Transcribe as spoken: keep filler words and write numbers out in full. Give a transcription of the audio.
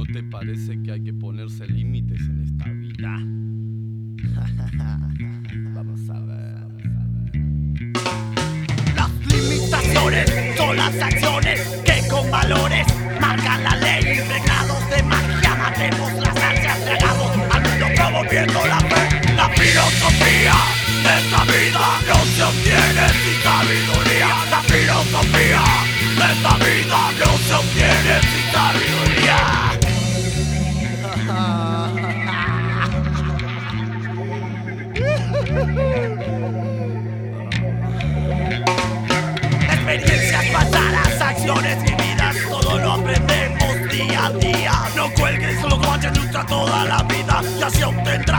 ¿No te parece que hay que ponerse límites en esta vida? Vamos a ver, vamos a ver. Las limitaciones son las acciones que con valores marcan la ley. Impregnados de magia, matemos las ansias, tragamos al mundo promoviendo la fe. La filosofía de esta vida no se obtiene sin sabiduría. La filosofía de esta vida no se obtiene sin sabiduría. Experiencias pasadas, acciones vividas, todo lo aprendemos día a día. No cuelgues, solo guantes nuestra toda la vida, ya se obtendrá.